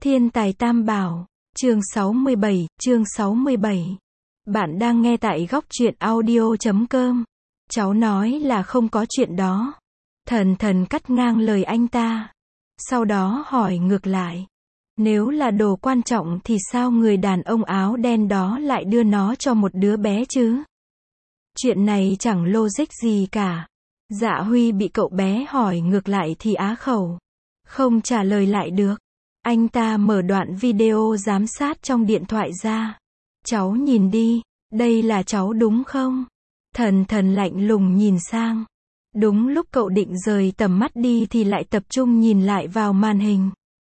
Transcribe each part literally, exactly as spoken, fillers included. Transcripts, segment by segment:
Thiên tài Tam Bảo, chương sáu mươi bảy, chương sáu mươi bảy. Bạn đang nghe tại góc truyện audio chấm com. Cháu nói là không có chuyện đó. Thần thần cắt ngang lời anh ta. Sau đó hỏi ngược lại. Nếu là đồ quan trọng thì sao người đàn ông áo đen đó lại đưa nó cho một đứa bé chứ? Chuyện này chẳng logic gì cả. Dạ Huy bị cậu bé hỏi ngược lại thì á khẩu. Không trả lời lại được. Anh ta mở đoạn video giám sát trong điện thoại ra. Cháu nhìn đi, đây là cháu đúng không? Thần thần lạnh lùng nhìn sang. Đúng lúc cậu định rời tầm mắt đi thì lại tập trung nhìn lại vào màn hình.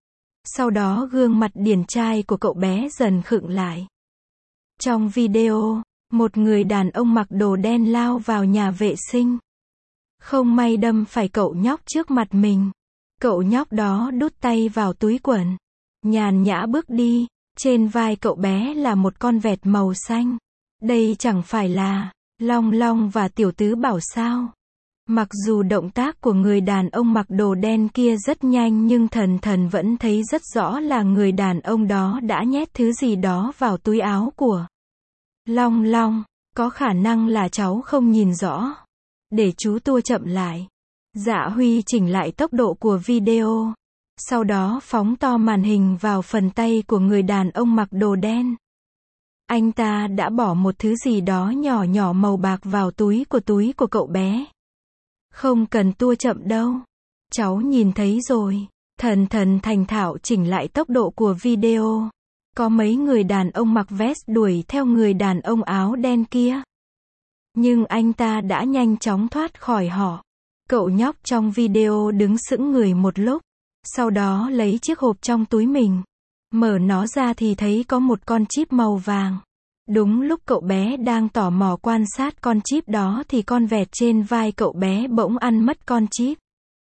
Sau đó gương mặt điển trai của cậu bé dần khựng lại. Trong video, một người đàn ông mặc đồ đen lao vào nhà vệ sinh. Không may đâm phải cậu nhóc trước mặt mình. Cậu nhóc đó đút tay vào túi quần. Nhàn nhã bước đi. Trên vai cậu bé là một con vẹt màu xanh. Đây chẳng phải là Long Long và Tiểu Tứ Bảo sao? Mặc dù động tác của người đàn ông mặc đồ đen kia rất nhanh nhưng thần thần vẫn thấy rất rõ là người đàn ông đó đã nhét thứ gì đó vào túi áo của Long Long. Có khả năng là cháu không nhìn rõ. Để chú tua chậm lại. Dạ Huy chỉnh lại tốc độ của video. Sau đó phóng to màn hình vào phần tay của người đàn ông mặc đồ đen. Anh ta đã bỏ một thứ gì đó nhỏ nhỏ màu bạc vào túi của túi của cậu bé. Không cần tua chậm đâu. Cháu nhìn thấy rồi. Thần thần thành thạo chỉnh lại tốc độ của video. Có mấy người đàn ông mặc vest đuổi theo người đàn ông áo đen kia. Nhưng anh ta đã nhanh chóng thoát khỏi họ. Cậu nhóc trong video đứng sững người một lúc. Sau đó lấy chiếc hộp trong túi mình. Mở nó ra thì thấy có một con chip màu vàng. Đúng lúc cậu bé đang tò mò quan sát con chip đó thì con vẹt trên vai cậu bé bỗng ăn mất con chip.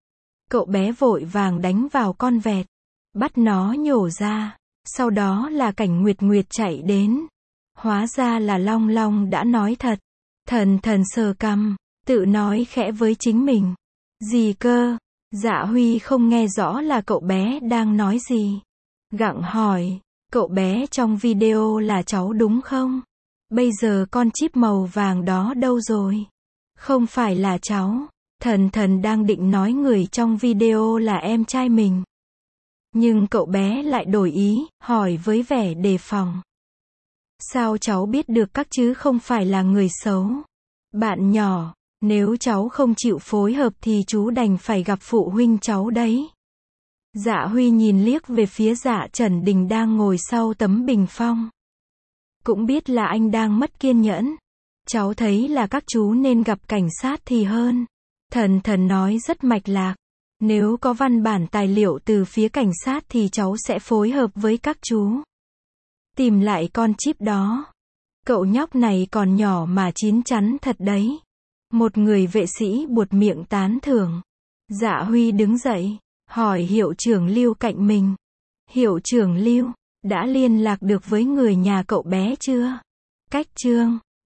Cậu bé vội vàng đánh vào con vẹt. Bắt nó nhổ ra. Sau đó là cảnh Nguyệt Nguyệt chạy đến. Hóa ra là Long Long đã nói thật. Thần thần sờ cằm. Tự nói khẽ với chính mình. Gì cơ? Dạ Huy không nghe rõ là cậu bé đang nói gì. Gặng hỏi, cậu bé trong video là cháu đúng không? Bây giờ con chip màu vàng đó đâu rồi? Không phải là cháu. Thần thần đang định nói người trong video là em trai mình. Nhưng cậu bé lại đổi ý, hỏi với vẻ đề phòng. Sao cháu biết được các chứ không phải là người xấu? Bạn nhỏ. Nếu cháu không chịu phối hợp thì chú đành phải gặp phụ huynh cháu đấy. Dạ Huy nhìn liếc về phía Dạ Trần Đình đang ngồi sau tấm bình phong. Cũng biết là anh đang mất kiên nhẫn. Cháu thấy là các chú nên gặp cảnh sát thì hơn. Thần thần nói rất mạch lạc. Nếu có văn bản tài liệu từ phía cảnh sát thì cháu sẽ phối hợp với các chú. Tìm lại con chip đó. Cậu nhóc này còn nhỏ mà chín chắn thật đấy. Một người vệ sĩ buột miệng tán thưởng. Dạ Huy đứng dậy, hỏi hiệu trưởng Lưu cạnh mình. Hiệu trưởng Lưu, đã liên lạc được với người nhà cậu bé chưa? Cách chương.